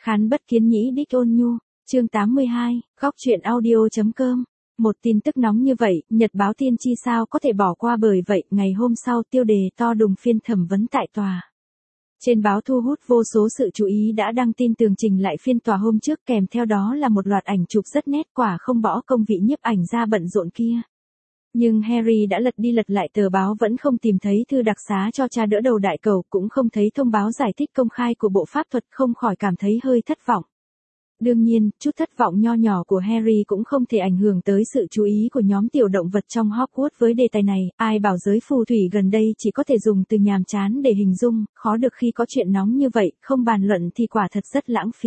Khán bất kiến nhĩ đích ôn nhu, chương 82, góc truyện audio.com. Một tin tức nóng như vậy, Nhật báo Tiên tri sao có thể bỏ qua, bởi vậy, ngày hôm sau tiêu đề to đùng phiên thẩm vấn tại tòa. Trên báo thu hút vô số sự chú ý đã đăng tin tường trình lại phiên tòa hôm trước, kèm theo đó là một loạt ảnh chụp rất nét, quả không bỏ công vị nhiếp ảnh ra bận rộn kia. Nhưng Harry đã lật đi lật lại tờ báo vẫn không tìm thấy thư đặc xá cho cha đỡ đầu đại cầu, cũng không thấy thông báo giải thích công khai của bộ pháp thuật, không khỏi cảm thấy hơi thất vọng. Đương nhiên, chút thất vọng nho nhỏ của Harry cũng không thể ảnh hưởng tới sự chú ý của nhóm tiểu động vật trong Hogwarts với đề tài này. Ai bảo giới phù thủy gần đây chỉ có thể dùng từ nhàm chán để hình dung, khó được khi có chuyện nóng như vậy, không bàn luận thì quả thật rất lãng phí.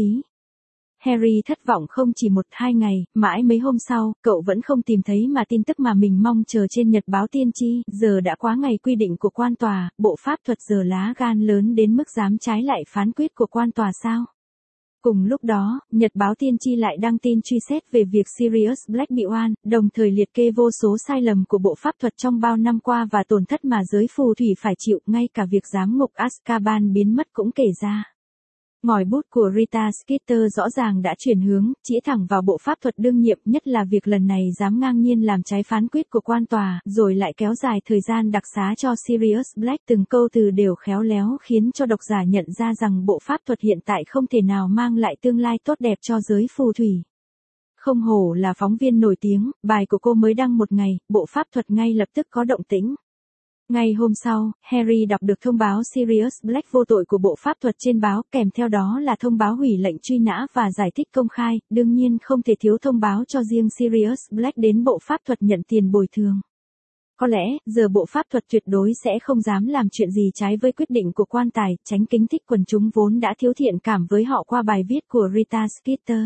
Harry thất vọng không chỉ 1-2 ngày, mãi mấy hôm sau, cậu vẫn không tìm thấy mà tin tức mà mình mong chờ trên Nhật báo Tiên tri. Giờ đã quá ngày quy định của quan tòa, bộ pháp thuật giờ lá gan lớn đến mức dám trái lại phán quyết của quan tòa sao? Cùng lúc đó, Nhật báo Tiên tri lại đăng tin truy xét về việc Sirius Black bị oan, đồng thời liệt kê vô số sai lầm của bộ pháp thuật trong bao năm qua và tổn thất mà giới phù thủy phải chịu, ngay cả việc giám ngục Azkaban biến mất cũng kể ra. Ngòi bút của Rita Skeeter rõ ràng đã chuyển hướng, chĩa thẳng vào bộ pháp thuật đương nhiệm, nhất là việc lần này dám ngang nhiên làm trái phán quyết của quan tòa, rồi lại kéo dài thời gian đặc xá cho Sirius Black. Từng câu từ đều khéo léo khiến cho độc giả nhận ra rằng bộ pháp thuật hiện tại không thể nào mang lại tương lai tốt đẹp cho giới phù thủy. Không hổ là phóng viên nổi tiếng, bài của cô mới đăng một ngày, bộ pháp thuật ngay lập tức có động tĩnh. Ngày hôm sau, Harry đọc được thông báo Sirius Black vô tội của bộ pháp thuật trên báo, kèm theo đó là thông báo hủy lệnh truy nã và giải thích công khai, đương nhiên không thể thiếu thông báo cho riêng Sirius Black đến bộ pháp thuật nhận tiền bồi thường. Có lẽ, giờ bộ pháp thuật tuyệt đối sẽ không dám làm chuyện gì trái với quyết định của quan tài, tránh kính thích quần chúng vốn đã thiếu thiện cảm với họ qua bài viết của Rita Skeeter.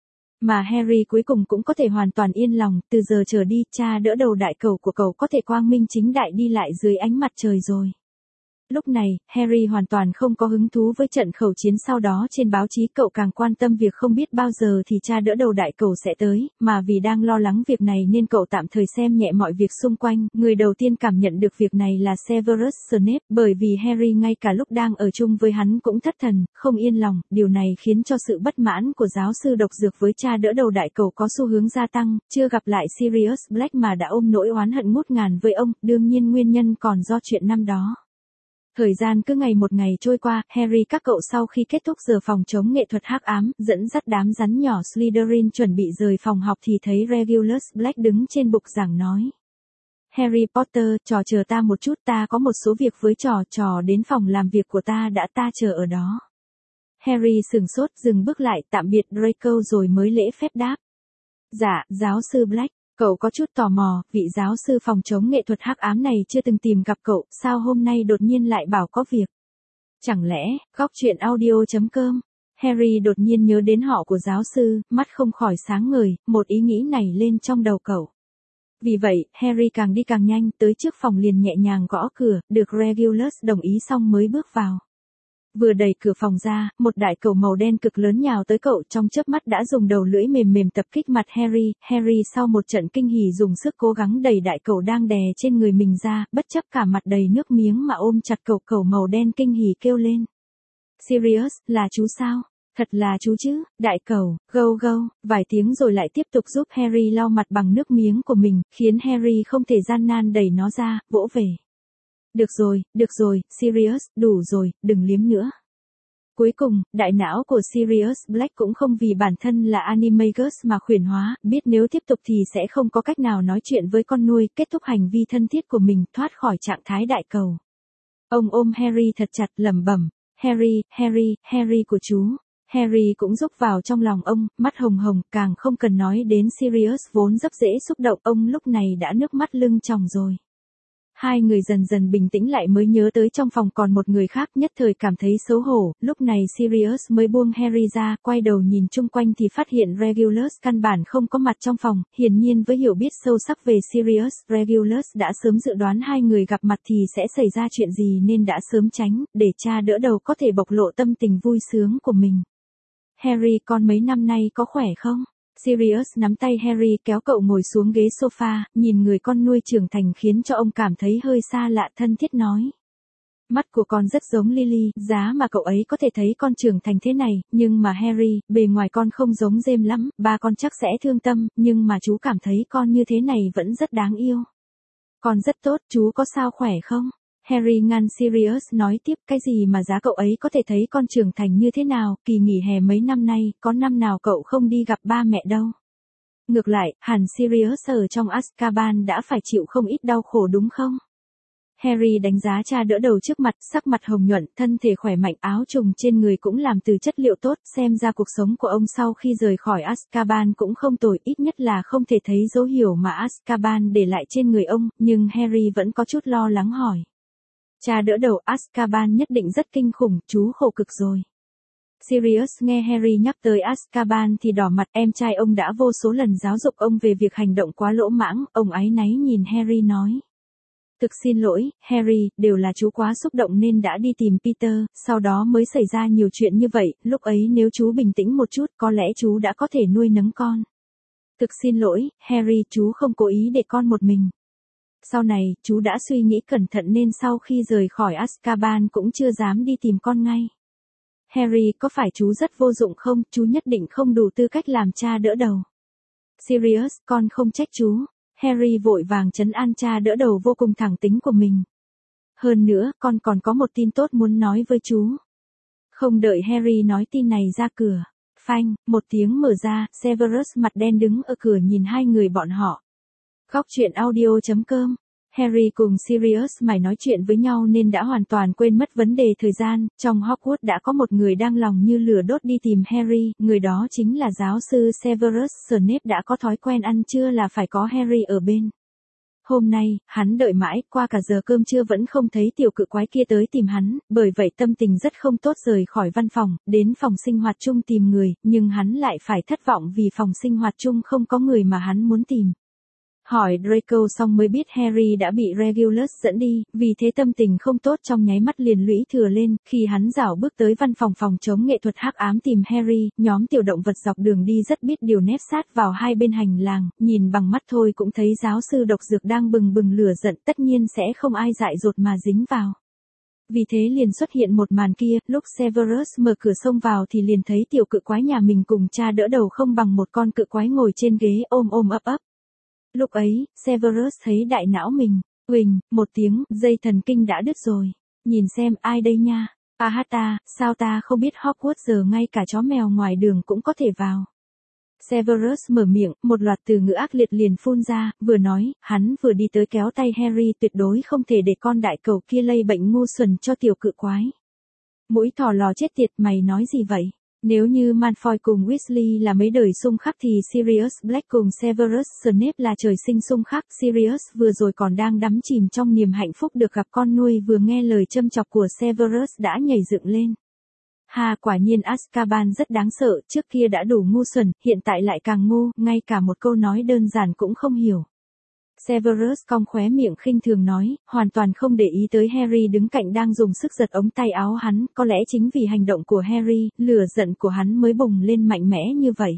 Mà Harry cuối cùng cũng có thể hoàn toàn yên lòng, từ giờ trở đi, cha đỡ đầu đại cầu của cậu có thể quang minh chính đại đi lại dưới ánh mặt trời rồi. Lúc này, Harry hoàn toàn không có hứng thú với trận khẩu chiến sau đó trên báo chí, cậu càng quan tâm việc không biết bao giờ thì cha đỡ đầu đại cầu sẽ tới, mà vì đang lo lắng việc này nên cậu tạm thời xem nhẹ mọi việc xung quanh. Người đầu tiên cảm nhận được việc này là Severus Snape, bởi vì Harry ngay cả lúc đang ở chung với hắn cũng thất thần, không yên lòng, điều này khiến cho sự bất mãn của giáo sư độc dược với cha đỡ đầu đại cầu có xu hướng gia tăng, chưa gặp lại Sirius Black mà đã ôm nỗi oán hận ngút ngàn với ông, đương nhiên nguyên nhân còn do chuyện năm đó. Thời gian cứ ngày một ngày trôi qua, Harry các cậu sau khi kết thúc giờ phòng chống nghệ thuật hắc ám, dẫn dắt đám rắn nhỏ Slytherin chuẩn bị rời phòng học thì thấy Regulus Black đứng trên bục giảng nói. Harry Potter, trò chờ ta một chút, ta có một số việc với trò đến phòng làm việc của ta đã, ta chờ ở đó. Harry sửng sốt, dừng bước lại, tạm biệt Draco rồi mới lễ phép đáp. Dạ, giáo sư Black. Cậu có chút tò mò, vị giáo sư phòng chống nghệ thuật hắc ám này chưa từng tìm gặp cậu, sao hôm nay đột nhiên lại bảo có việc? Chẳng lẽ, góc truyện audio.com? Harry đột nhiên nhớ đến họ của giáo sư, mắt không khỏi sáng ngời, một ý nghĩ này lên trong đầu cậu. Vì vậy, Harry càng đi càng nhanh, tới trước phòng liền nhẹ nhàng gõ cửa, được Regulus đồng ý xong mới bước vào. Vừa đẩy cửa phòng ra, một đại cầu màu đen cực lớn nhào tới cậu, trong chớp mắt đã dùng đầu lưỡi mềm mềm tập kích mặt Harry. Harry sau một trận kinh hỉ dùng sức cố gắng đẩy đại cầu đang đè trên người mình ra, bất chấp cả mặt đầy nước miếng mà ôm chặt cầu màu đen kinh hỉ kêu lên. Sirius, là chú sao? Thật là chú chứ, đại cầu, gâu gâu, vài tiếng rồi lại tiếp tục giúp Harry lau mặt bằng nước miếng của mình, khiến Harry không thể gian nan đẩy nó ra, vỗ về. Được rồi, Sirius, đủ rồi, đừng liếm nữa. Cuối cùng, đại não của Sirius Black cũng không vì bản thân là Animagus mà khuyển hóa, biết nếu tiếp tục thì sẽ không có cách nào nói chuyện với con nuôi, kết thúc hành vi thân thiết của mình, thoát khỏi trạng thái đại cầu. Ông ôm Harry thật chặt, lẩm bẩm, Harry của chú. Harry cũng rúc vào trong lòng ông, mắt hồng hồng, càng không cần nói đến Sirius vốn rất dễ xúc động, ông lúc này đã nước mắt lưng tròng rồi. Hai người dần dần bình tĩnh lại mới nhớ tới trong phòng còn một người khác, nhất thời cảm thấy xấu hổ, lúc này Sirius mới buông Harry ra, quay đầu nhìn chung quanh thì phát hiện Regulus căn bản không có mặt trong phòng, hiển nhiên với hiểu biết sâu sắc về Sirius, Regulus đã sớm dự đoán hai người gặp mặt thì sẽ xảy ra chuyện gì nên đã sớm tránh, để cha đỡ đầu có thể bộc lộ tâm tình vui sướng của mình. Harry, con mấy năm nay có khỏe không? Sirius nắm tay Harry kéo cậu ngồi xuống ghế sofa, nhìn người con nuôi trưởng thành khiến cho ông cảm thấy hơi xa lạ, thân thiết nói. Mắt của con rất giống Lily, giá mà cậu ấy có thể thấy con trưởng thành thế này, nhưng mà Harry, bề ngoài con không giống James lắm, ba con chắc sẽ thương tâm, nhưng mà chú cảm thấy con như thế này vẫn rất đáng yêu. Con rất tốt, chú có sao khỏe không? Harry ngăn Sirius nói tiếp, cái gì mà giá cậu ấy có thể thấy con trưởng thành như thế nào, kỳ nghỉ hè mấy năm nay, có năm nào cậu không đi gặp ba mẹ đâu. Ngược lại, hẳn Sirius ở trong Azkaban đã phải chịu không ít đau khổ đúng không? Harry đánh giá cha đỡ đầu trước mặt, sắc mặt hồng nhuận, thân thể khỏe mạnh, áo trùng trên người cũng làm từ chất liệu tốt, xem ra cuộc sống của ông sau khi rời khỏi Azkaban cũng không tồi, ít nhất là không thể thấy dấu hiệu mà Azkaban để lại trên người ông, nhưng Harry vẫn có chút lo lắng hỏi. Cha đỡ đầu, Azkaban nhất định rất kinh khủng, chú khổ cực rồi. Sirius nghe Harry nhắc tới Azkaban thì đỏ mặt, em trai ông đã vô số lần giáo dục ông về việc hành động quá lỗ mãng, ông áy náy nhìn Harry nói. Thực xin lỗi, Harry, đều là chú quá xúc động nên đã đi tìm Peter, sau đó mới xảy ra nhiều chuyện như vậy, lúc ấy nếu chú bình tĩnh một chút có lẽ chú đã có thể nuôi nấng con. Thực xin lỗi, Harry, chú không cố ý để con một mình. Sau này, chú đã suy nghĩ cẩn thận nên sau khi rời khỏi Azkaban cũng chưa dám đi tìm con ngay. Harry, có phải chú rất vô dụng không, chú nhất định không đủ tư cách làm cha đỡ đầu. Sirius, con không trách chú. Harry vội vàng trấn an cha đỡ đầu vô cùng thẳng tính của mình. Hơn nữa, con còn có một tin tốt muốn nói với chú. Không đợi Harry nói tin này ra cửa. Phanh, một tiếng mở ra, Severus mặt đen đứng ở cửa nhìn hai người bọn họ. Góc truyện audio.com. Harry cùng Sirius mải nói chuyện với nhau nên đã hoàn toàn quên mất vấn đề thời gian, trong Hogwarts đã có một người đang lòng như lửa đốt đi tìm Harry, người đó chính là giáo sư Severus Snape đã có thói quen ăn trưa là phải có Harry ở bên. Hôm nay, hắn đợi mãi, qua cả giờ cơm trưa vẫn không thấy tiểu cự quái kia tới tìm hắn, bởi vậy tâm tình rất không tốt rời khỏi văn phòng, đến phòng sinh hoạt chung tìm người, nhưng hắn lại phải thất vọng vì phòng sinh hoạt chung không có người mà hắn muốn tìm. Hỏi Draco xong mới biết Harry đã bị Regulus dẫn đi, vì thế tâm tình không tốt trong nháy mắt liền lũy thừa lên, khi hắn rảo bước tới văn phòng phòng chống nghệ thuật hắc ám tìm Harry, nhóm tiểu động vật dọc đường đi rất biết điều nép sát vào hai bên hành lang, nhìn bằng mắt thôi cũng thấy giáo sư độc dược đang bừng bừng lửa giận, tất nhiên sẽ không ai dại dột mà dính vào. Vì thế liền xuất hiện một màn kia, lúc Severus mở cửa xông vào thì liền thấy tiểu cự quái nhà mình cùng cha đỡ đầu không bằng một con cự quái ngồi trên ghế ôm ôm ấp ấp. Lúc ấy, Severus thấy đại não mình, uỳnh, một tiếng, dây thần kinh đã đứt rồi. Nhìn xem ai đây nha, ta, sao ta không biết Hogwarts giờ ngay cả chó mèo ngoài đường cũng có thể vào. Severus mở miệng, một loạt từ ngữ ác liệt liền phun ra, vừa nói, hắn vừa đi tới kéo tay Harry, tuyệt đối không thể để con đại cẩu kia lây bệnh ngu xuẩn cho tiểu cự quái. Mũi thỏ lò chết tiệt, mày nói gì vậy? Nếu như Malfoy cùng Weasley là mấy đời xung khắc thì Sirius Black cùng Severus Snape là trời sinh xung khắc. Sirius vừa rồi còn đang đắm chìm trong niềm hạnh phúc được gặp con nuôi, vừa nghe lời châm chọc của Severus đã nhảy dựng lên. Hà, quả nhiên Azkaban rất đáng sợ, trước kia đã đủ ngu xuẩn, hiện tại lại càng ngu, ngay cả một câu nói đơn giản cũng không hiểu. Severus cong khóe miệng khinh thường nói, hoàn toàn không để ý tới Harry đứng cạnh đang dùng sức giật ống tay áo hắn, có lẽ chính vì hành động của Harry, lửa giận của hắn mới bùng lên mạnh mẽ như vậy.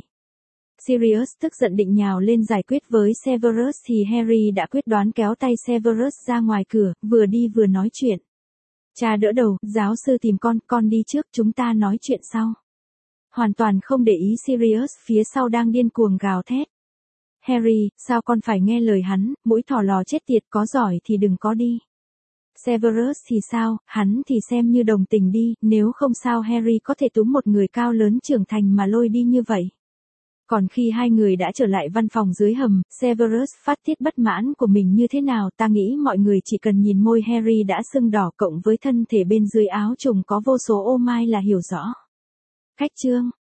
Sirius tức giận định nhào lên giải quyết với Severus thì Harry đã quyết đoán kéo tay Severus ra ngoài cửa, vừa đi vừa nói chuyện. Cha đỡ đầu, giáo sư tìm con đi trước, chúng ta nói chuyện sau. Hoàn toàn không để ý Sirius phía sau đang điên cuồng gào thét. Harry, sao con phải nghe lời hắn, mũi thỏ lò chết tiệt, có giỏi thì đừng có đi. Severus thì sao, hắn thì xem như đồng tình đi, nếu không sao Harry có thể túm một người cao lớn trưởng thành mà lôi đi như vậy. Còn khi hai người đã trở lại văn phòng dưới hầm, Severus phát tiết bất mãn của mình như thế nào, ta nghĩ mọi người chỉ cần nhìn môi Harry đã sưng đỏ cộng với thân thể bên dưới áo trùng có vô số ô mai là hiểu rõ. Cách chương